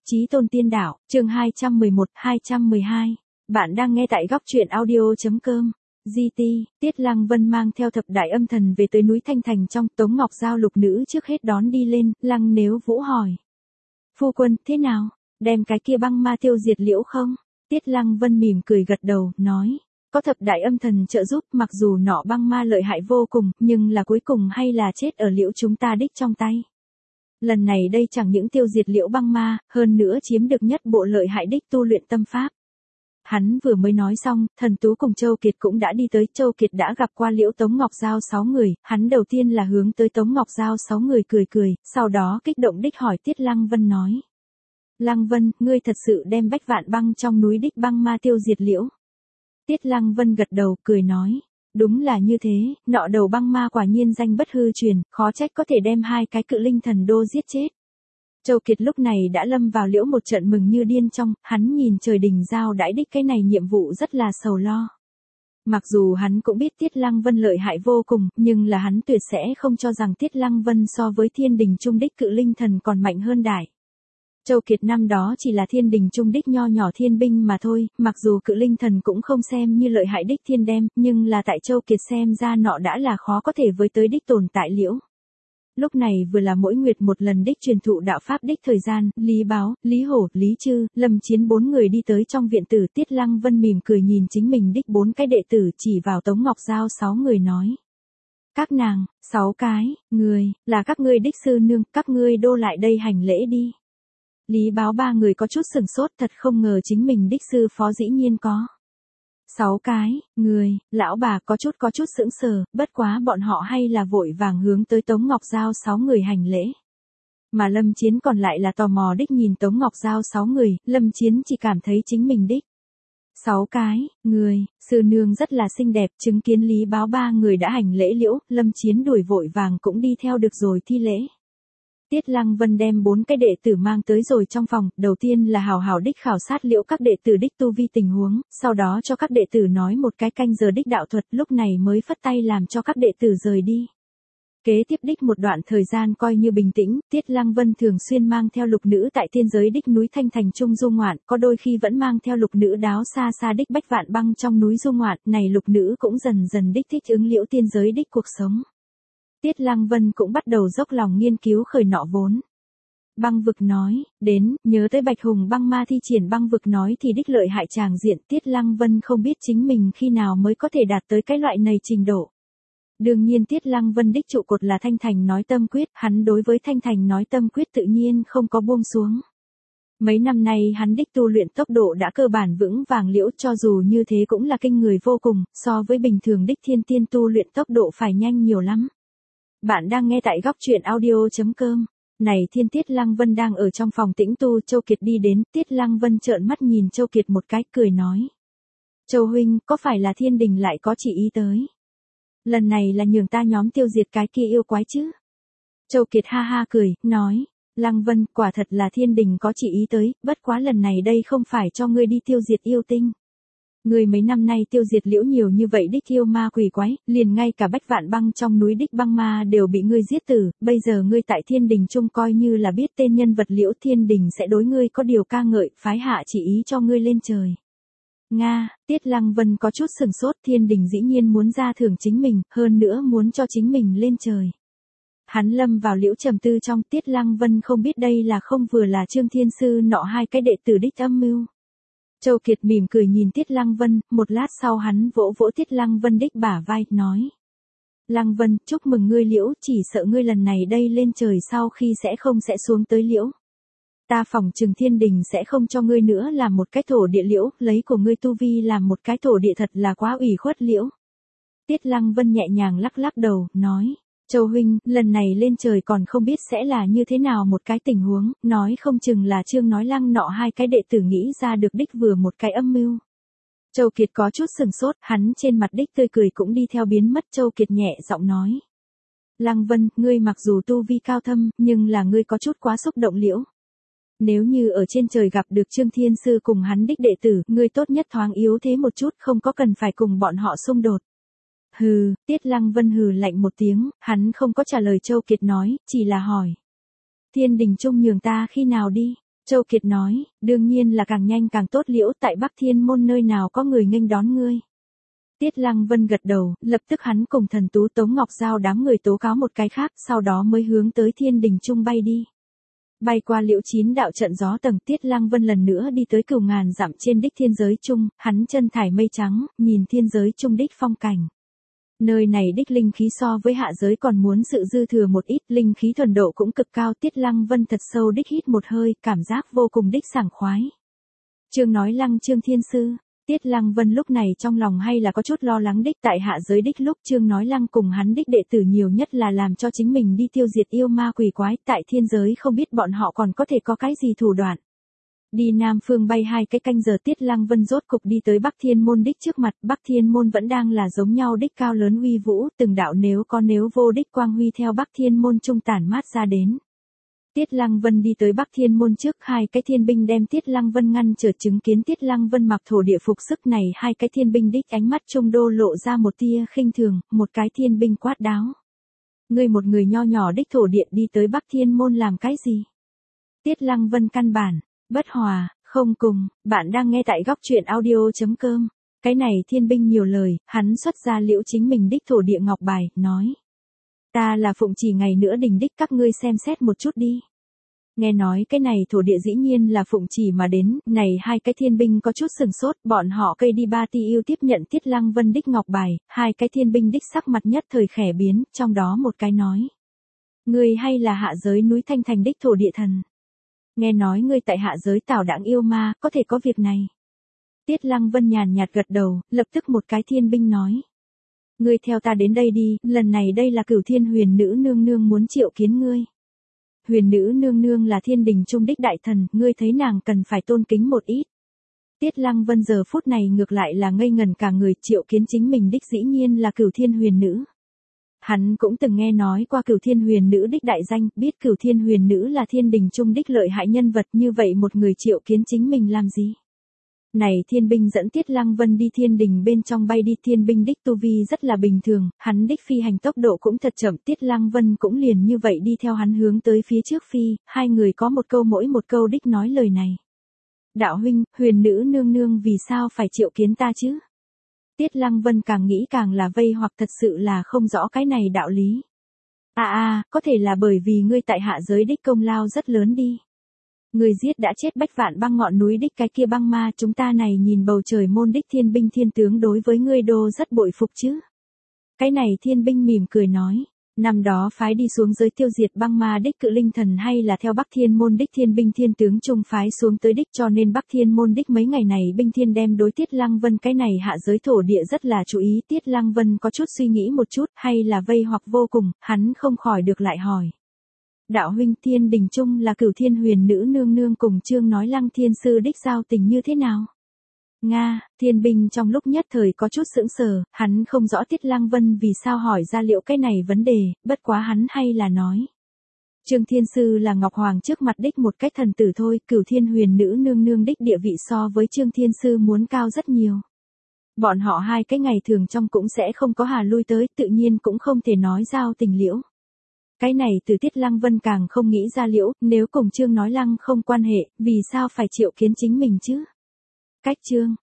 Chí Tôn Tiên Đạo, chương 211-212. Bạn đang nghe tại góc truyện audio.com. GT, Tiết Lăng Vân mang theo thập đại âm thần về tới núi Thanh Thành trong. Tống Ngọc Giao lục nữ trước hết đón đi lên. Lăng Nếu Vũ hỏi: phu quân, thế nào? Đem cái kia băng ma tiêu diệt liễu không? Tiết Lăng Vân mỉm cười gật đầu, nói: có thập đại âm thần trợ giúp, mặc dù nọ băng ma lợi hại vô cùng, nhưng là cuối cùng hay là chết ở liễu chúng ta đích trong tay. Lần này đây chẳng những tiêu diệt liễu băng ma, hơn nữa chiếm được nhất bộ lợi hại đích tu luyện tâm pháp. Hắn vừa mới nói xong, Thần Tú cùng Châu Kiệt cũng đã đi tới. Châu Kiệt đã gặp qua liễu Tống Ngọc Giao 6 người, hắn đầu tiên là hướng tới Tống Ngọc Giao 6 người cười, sau đó kích động đích hỏi Tiết Lăng Vân nói: Lăng Vân, ngươi thật sự đem bách vạn băng trong núi đích băng ma tiêu diệt liễu? Tiết Lăng Vân gật đầu, cười nói: đúng là như thế, nọ đầu băng ma quả nhiên danh bất hư truyền, khó trách có thể đem hai cái cự linh thần đô giết chết. Châu Kiệt lúc này đã lâm vào liễu một trận mừng như điên trong, hắn nhìn trời đình giao đãi đích cái này nhiệm vụ rất là sầu lo. Mặc dù hắn cũng biết Tiết Lăng Vân lợi hại vô cùng, nhưng là hắn tuyệt sẽ không cho rằng Tiết Lăng Vân so với thiên đình trung đích cự linh thần còn mạnh hơn đại. Châu Kiệt năm đó chỉ là thiên đình trung đích nho nhỏ thiên binh mà thôi, mặc dù cự linh thần cũng không xem như lợi hại đích thiên đem, nhưng là tại Châu Kiệt xem ra nọ đã là khó có thể với tới đích tồn tại liễu. Lúc này vừa là mỗi nguyệt một lần đích truyền thụ đạo pháp đích thời gian, Lý Báo, Lý Hổ, Lý Trư, Lâm Chiến 4 người đi tới trong viện tử. Tiết Lăng Vân mỉm cười nhìn chính mình đích 4 cái đệ tử, chỉ vào Tống Ngọc Giao 6 người nói: các nàng, 6 cái, người, là các ngươi đích sư nương, các ngươi đô lại đây hành lễ đi. Lý Báo 3 người có chút sừng sốt, thật không ngờ chính mình đích sư phó dĩ nhiên có 6 cái, người, lão bà có chút sững sờ, bất quá bọn họ hay là vội vàng hướng tới Tống Ngọc Giao 6 người hành lễ. Mà Lâm Chiến còn lại là tò mò đích nhìn Tống Ngọc Giao 6 người, Lâm Chiến chỉ cảm thấy chính mình đích 6 cái, người, sư nương rất là xinh đẹp. Chứng kiến Lý Báo 3 người đã hành lễ liễu, Lâm Chiến đuổi vội vàng cũng đi theo được rồi thi lễ. Tiết Lăng Vân đem 4 cái đệ tử mang tới rồi trong phòng, đầu tiên là hào hào đích khảo sát liễu các đệ tử đích tu vi tình huống, sau đó cho các đệ tử nói một cái canh giờ đích đạo thuật, lúc này mới phất tay làm cho các đệ tử rời đi. Kế tiếp đích một đoạn thời gian coi như bình tĩnh, Tiết Lăng Vân thường xuyên mang theo lục nữ tại thiên giới đích núi Thanh Thành trung du ngoạn, có đôi khi vẫn mang theo lục nữ đáo xa xa đích bách vạn băng trong núi du ngoạn, này lục nữ cũng dần dần đích thích ứng liễu thiên giới đích cuộc sống. Tiết Lăng Vân cũng bắt đầu dốc lòng nghiên cứu khởi nọ vốn. Băng vực nói, đến, nhớ tới Bạch Hùng băng ma thi triển băng vực nói thì đích lợi hại tràng diện. Tiết Lăng Vân không biết chính mình khi nào mới có thể đạt tới cái loại này trình độ. Đương nhiên Tiết Lăng Vân đích trụ cột là Thanh Thành nói tâm quyết, hắn đối với Thanh Thành nói tâm quyết tự nhiên không có buông xuống. Mấy năm nay hắn đích tu luyện tốc độ đã cơ bản vững vàng liễu, cho dù như thế cũng là kinh người vô cùng, so với bình thường đích thiên tiên tu luyện tốc độ phải nhanh nhiều lắm. Bạn đang nghe tại góc truyện audio.com. Này thiên, Tiết Lăng Vân đang ở trong phòng tĩnh tu. Châu Kiệt đi đến, Tiết Lăng Vân trợn mắt nhìn Châu Kiệt một cái, cười nói: Châu huynh, có phải là thiên đình lại có chỉ ý tới? Lần này là nhường ta nhóm tiêu diệt cái kia yêu quái chứ? Châu Kiệt ha ha cười, nói: Lăng Vân, quả thật là thiên đình có chỉ ý tới, bất quá lần này đây không phải cho ngươi đi tiêu diệt yêu tinh. Ngươi mấy năm nay tiêu diệt liễu nhiều như vậy đích yêu ma quỷ quái, liền ngay cả bách vạn băng trong núi đích băng ma đều bị ngươi giết tử, bây giờ ngươi tại thiên đình trung coi như là biết tên nhân vật liễu, thiên đình sẽ đối ngươi có điều ca ngợi, phái hạ chỉ ý cho ngươi lên trời. Nga, Tiết Lăng Vân có chút sừng sốt, thiên đình dĩ nhiên muốn ra thưởng chính mình, hơn nữa muốn cho chính mình lên trời. Hắn lâm vào liễu trầm tư trong. Tiết Lăng Vân không biết đây là không vừa là Trương Thiên Sư nọ hai cái đệ tử đích âm mưu. Châu Kiệt mỉm cười nhìn Tiết Lăng Vân, một lát sau hắn vỗ vỗ Tiết Lăng Vân đích bả vai, nói: Lăng Vân, chúc mừng ngươi liễu, chỉ sợ ngươi lần này đây lên trời sau khi sẽ xuống tới liễu. Ta phỏng chừng thiên đình sẽ không cho ngươi nữa làm một cái thổ địa liễu, lấy của ngươi tu vi làm một cái thổ địa thật là quá ủy khuất liễu. Tiết Lăng Vân nhẹ nhàng lắc lắc đầu, nói: Châu huynh, lần này lên trời còn không biết sẽ là như thế nào một cái tình huống, nói không chừng là Trương Nói Lăng nọ hai cái đệ tử nghĩ ra được đích vừa một cái âm mưu. Châu Kiệt có chút sừng sốt, hắn trên mặt đích tươi cười cũng đi theo biến mất. Châu Kiệt nhẹ giọng nói: Lăng Vân, ngươi mặc dù tu vi cao thâm, nhưng là ngươi có chút quá xúc động liễu. Nếu như ở trên trời gặp được Trương Thiên Sư cùng hắn đích đệ tử, ngươi tốt nhất thoáng yếu thế một chút, không có cần phải cùng bọn họ xung đột. Hừ, Tiết Lăng Vân hừ lạnh một tiếng, hắn không có trả lời Châu Kiệt nói, chỉ là hỏi: Thiên đình trung nhường ta khi nào đi? Châu Kiệt nói, đương nhiên là càng nhanh càng tốt Liễu, tại Bắc Thiên Môn nơi nào có người nghênh đón ngươi. Tiết Lăng Vân gật đầu, lập tức hắn cùng Thần Tú Tống Ngọc Giao đám người tố cáo một cái khác, sau đó mới hướng tới Thiên Đình Trung bay đi. Bay qua Liễu Chín đạo trận gió tầng, Tiết Lăng Vân lần nữa đi tới cửu ngàn dặm trên đích thiên giới trung, hắn chân thải mây trắng, nhìn thiên giới trung đích phong cảnh. Nơi này đích linh khí so với hạ giới còn muốn sự dư thừa một ít, linh khí thuần độ cũng cực cao. Tiết Lăng Vân thật sâu đích hít một hơi, cảm giác vô cùng đích sảng khoái. Chương nói Lăng Trương Thiên Sư. Tiết Lăng Vân lúc này trong lòng hay là có chút lo lắng đích, tại hạ giới đích lúc Trương nói Lăng cùng hắn đích đệ tử nhiều nhất là làm cho chính mình đi tiêu diệt yêu ma quỷ quái, tại thiên giới không biết bọn họ còn có thể có cái gì thủ đoạn. Đi Nam Phương bay 2 cái canh giờ, Tiết Lăng Vân rốt cục đi tới Bắc Thiên Môn đích trước mặt. Bắc Thiên Môn vẫn đang là giống nhau đích cao lớn uy vũ, từng đạo nếu có nếu vô đích quang huy theo Bắc Thiên Môn trung tản mát ra đến. Tiết Lăng Vân đi tới Bắc Thiên Môn trước, 2 cái thiên binh đem Tiết Lăng Vân ngăn trở, chứng kiến Tiết Lăng Vân mặc thổ địa phục sức này, 2 cái thiên binh đích ánh mắt trung đô lộ ra một tia khinh thường, một cái thiên binh quát đáo. Ngươi một người nho nhỏ đích thổ địa đi tới Bắc Thiên Môn làm cái gì? Tiết Lăng Vân căn bản bất hòa, không cùng. Bạn đang nghe tại góc truyện audio.com. Cái này thiên binh nhiều lời, hắn xuất ra Liễu chính mình đích thổ địa ngọc bài, nói. Ta là phụng chỉ ngày nữa đình đích, các ngươi xem xét một chút đi. Nghe nói cái này thổ địa dĩ nhiên là phụng chỉ mà đến, này 2 cái thiên binh có chút sừng sốt, bọn họ cây đi ba ti yêu tiếp nhận Tiết Lăng Vân đích ngọc bài, 2 cái thiên binh đích sắc mặt nhất thời khẽ biến, trong đó một cái nói. Ngươi hay là hạ giới núi Thanh Thành đích thổ địa thần? Nghe nói ngươi tại hạ giới tảo đãng yêu ma, có thể có việc này. Tiết Lăng Vân nhàn nhạt gật đầu, lập tức một cái thiên binh nói. Ngươi theo ta đến đây đi, lần này đây là Cửu Thiên Huyền Nữ nương nương muốn triệu kiến ngươi. Huyền Nữ nương nương là thiên đình trung đích đại thần, ngươi thấy nàng cần phải tôn kính một ít. Tiết Lăng Vân giờ phút này ngược lại là ngây ngẩn cả người, triệu kiến chính mình đích dĩ nhiên là Cửu Thiên Huyền Nữ. Hắn cũng từng nghe nói qua Cửu Thiên Huyền Nữ đích đại danh, biết Cửu Thiên Huyền Nữ là thiên đình trung đích lợi hại nhân vật, như vậy một người triệu kiến chính mình làm gì? Này thiên binh dẫn Tiết Lăng Vân đi thiên đình bên trong bay đi, thiên binh đích tu vi rất là bình thường, hắn đích phi hành tốc độ cũng thật chậm, Tiết Lăng Vân cũng liền như vậy đi theo hắn hướng tới phía trước phi, 2 người có một câu mỗi một câu đích nói lời này. Đạo huynh, Huyền Nữ nương nương vì sao phải triệu kiến ta chứ? Tiết Lăng Vân càng nghĩ càng là vây hoặc thật sự là không rõ cái này đạo lý. Có thể là bởi vì ngươi tại hạ giới đích công lao rất lớn đi. Ngươi giết đã chết Bách Vạn Băng ngọn núi đích cái kia băng ma, chúng ta này nhìn bầu trời môn đích thiên binh thiên tướng đối với ngươi đô rất bội phục chứ. Cái này thiên binh mỉm cười nói. Năm đó phái đi xuống giới tiêu diệt băng ma đích cự linh thần hay là theo Bắc Thiên Môn đích thiên binh thiên tướng trung phái xuống tới đích, cho nên Bắc Thiên Môn đích mấy ngày này binh thiên đem đối Tiết Lăng Vân cái này hạ giới thổ địa rất là chú ý. Tiết Lăng Vân có chút suy nghĩ một chút, hay là vây hoặc vô cùng, hắn không khỏi được lại hỏi. Đạo huynh, thiên đình trung là Cửu Thiên Huyền Nữ nương nương cùng Trương nói Lăng Thiên Sư đích giao tình như thế nào? Nga, thiên binh trong lúc nhất thời có chút sững sờ, hắn không rõ Tiết Lăng Vân vì sao hỏi ra liệu cái này vấn đề, bất quá hắn hay là nói. Trương Thiên Sư là Ngọc Hoàng trước mặt đích một cách thần tử thôi, Cửu Thiên Huyền Nữ nương nương đích địa vị so với Trương Thiên Sư muốn cao rất nhiều. Bọn họ 2 cái ngày thường trong cũng sẽ không có hà lui tới, tự nhiên cũng không thể nói giao tình liễu. Cái này từ Tiết Lăng Vân càng không nghĩ ra liễu, nếu cùng Trương nói Lăng không quan hệ, vì sao phải triệu kiến chính mình chứ? Cách Trương,